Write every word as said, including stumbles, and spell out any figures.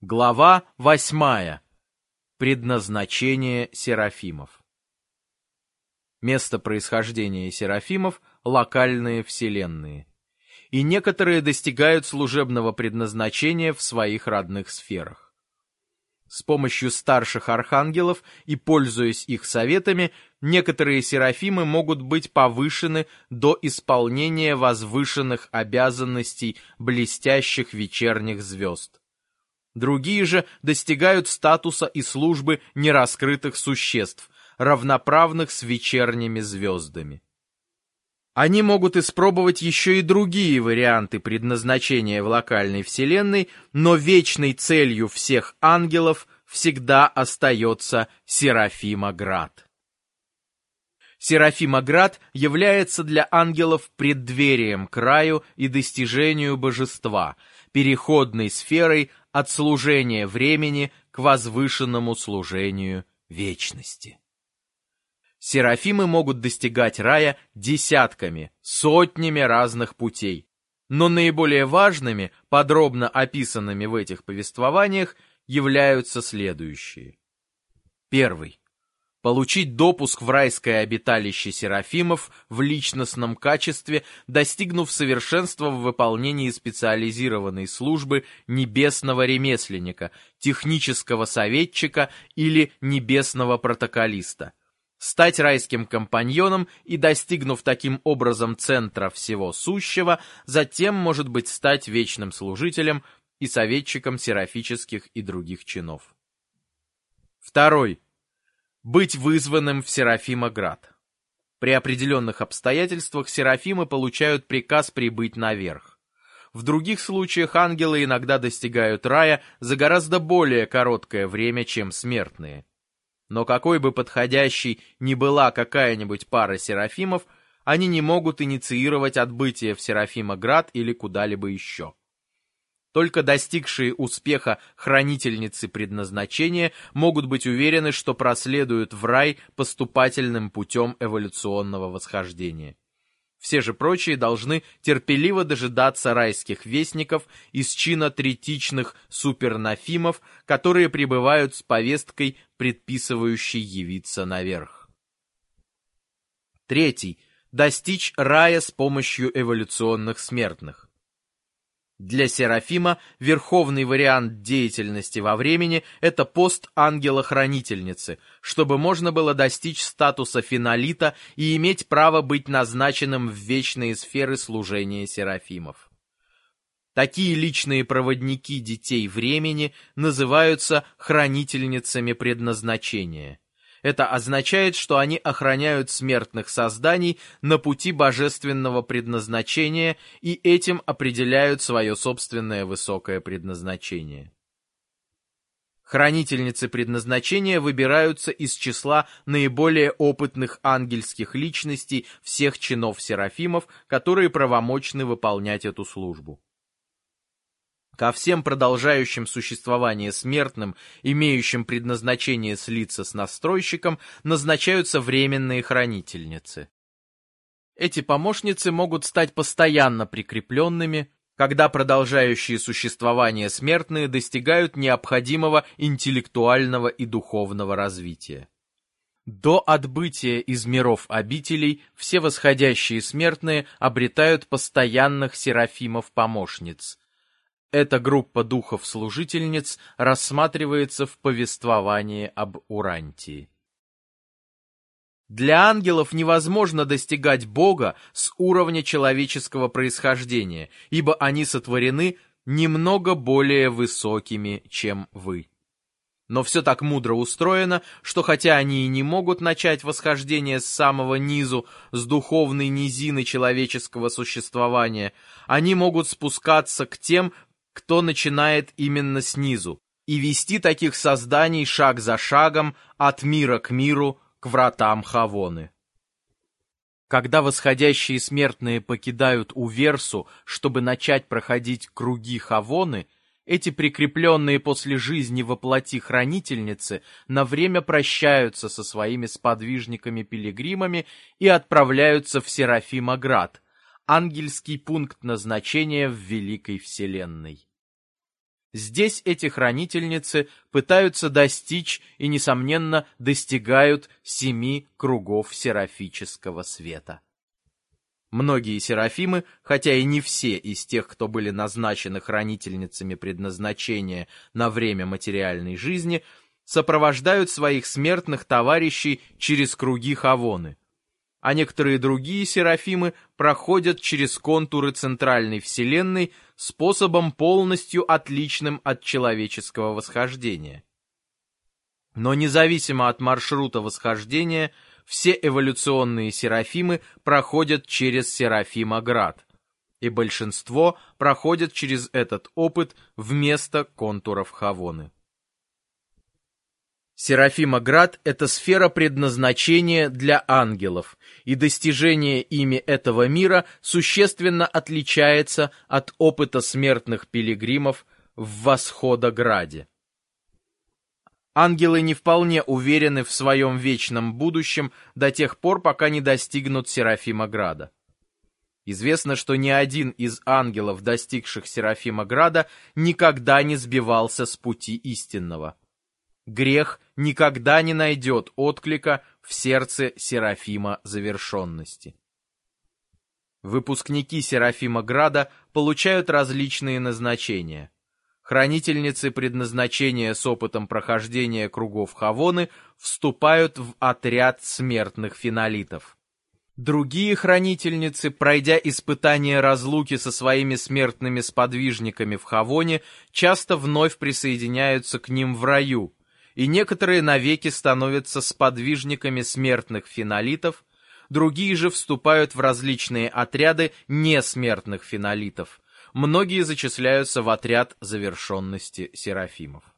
Глава восьмая. Предназначение серафимов. Место происхождения серафимов – локальные вселенные. И некоторые достигают служебного предназначения в своих родных сферах. С помощью старших архангелов и пользуясь их советами, некоторые серафимы могут быть повышены до исполнения возвышенных обязанностей блестящих вечерних звезд. Другие же достигают статуса и службы нераскрытых существ, равноправных с вечерними звездами. Они могут испробовать еще и другие варианты предназначения в локальной вселенной, но вечной целью всех ангелов всегда остается Серафимоград. Серафимоград является для ангелов преддверием к раю и достижению божества, переходной сферой от служения времени к возвышенному служению вечности. Серафимы могут достигать рая десятками, сотнями разных путей, но наиболее важными, подробно описанными в этих повествованиях, являются следующие. Первый. Получить допуск в райское обиталище серафимов в личностном качестве, достигнув совершенства в выполнении специализированной службы небесного ремесленника, технического советчика или небесного протоколиста. Стать райским компаньоном и, достигнув таким образом центра всего сущего, затем, может быть, стать вечным служителем и советчиком серафических и других чинов. Второй. Быть вызванным в Серафимоград. При определенных обстоятельствах серафимы получают приказ прибыть наверх. В других случаях ангелы иногда достигают рая за гораздо более короткое время, чем смертные. Но какой бы подходящей ни была какая-нибудь пара серафимов, они не могут инициировать отбытие в Серафимоград или куда-либо еще. Только достигшие успеха хранительницы предназначения могут быть уверены, что проследуют в рай поступательным путем эволюционного восхождения. Все же прочие должны терпеливо дожидаться райских вестников из чина третичных супернафимов, которые прибывают с повесткой, предписывающей явиться наверх. Третий. Достичь рая с помощью эволюционных смертных. Для серафима верховный вариант деятельности во времени – это пост ангела-хранительницы, чтобы можно было достичь статуса финалита и иметь право быть назначенным в вечные сферы служения серафимов. Такие личные проводники детей времени называются хранительницами предназначения. Это означает, что они охраняют смертных созданий на пути божественного предназначения и этим определяют свое собственное высокое предназначение. Хранительницы предназначения выбираются из числа наиболее опытных ангельских личностей всех чинов серафимов, которые правомочны выполнять эту службу. Ко всем продолжающим существование смертным, имеющим предназначение слиться с настройщиком, назначаются временные хранительницы. Эти помощницы могут стать постоянно прикрепленными, когда продолжающие существование смертные достигают необходимого интеллектуального и духовного развития. До отбытия из миров обителей все восходящие смертные обретают постоянных серафимов-помощниц. Эта группа духов-служительниц рассматривается в повествовании об Урантии. Для ангелов невозможно достигать Бога с уровня человеческого происхождения, ибо они сотворены немного более высокими, чем вы. Но все так мудро устроено, что хотя они и не могут начать восхождение с самого низу, с духовной низины человеческого существования, они могут спускаться к тем, кто начинает именно снизу, и вести таких созданий шаг за шагом от мира к миру, к вратам Хавоны. Когда восходящие смертные покидают Уверсу, чтобы начать проходить круги Хавоны, эти прикрепленные после жизни во плоти хранительницы на время прощаются со своими сподвижниками-пилигримами и отправляются в Серафимоград, ангельский пункт назначения в Великой Вселенной. Здесь эти хранительницы пытаются достичь и, несомненно, достигают семи кругов серафического света. Многие серафимы, хотя и не все из тех, кто были назначены хранительницами предназначения на время материальной жизни, сопровождают своих смертных товарищей через круги Хавоны, а некоторые другие серафимы проходят через контуры центральной вселенной способом полностью отличным от человеческого восхождения. Но независимо от маршрута восхождения, все эволюционные серафимы проходят через Серафимоград, и большинство проходят через этот опыт вместо контуров Хавоны. Серафимоград — это сфера предназначения для ангелов, и достижение ими этого мира существенно отличается от опыта смертных пилигримов в Восходограде. Ангелы не вполне уверены в своем вечном будущем до тех пор, пока не достигнут Серафимограда. Известно, что ни один из ангелов, достигших Серафимограда, никогда не сбивался с пути истинного. Грех никогда не найдет отклика в сердце Серафима завершенности. Выпускники Серафимограда получают различные назначения. Хранительницы предназначения с опытом прохождения кругов Хавоны вступают в отряд смертных финалитов. Другие хранительницы, пройдя испытание разлуки со своими смертными сподвижниками в Хавоне, часто вновь присоединяются к ним в раю, и некоторые навеки становятся сподвижниками смертных финалитов, другие же вступают в различные отряды несмертных финалитов. Многие зачисляются в отряд завершенности серафимов.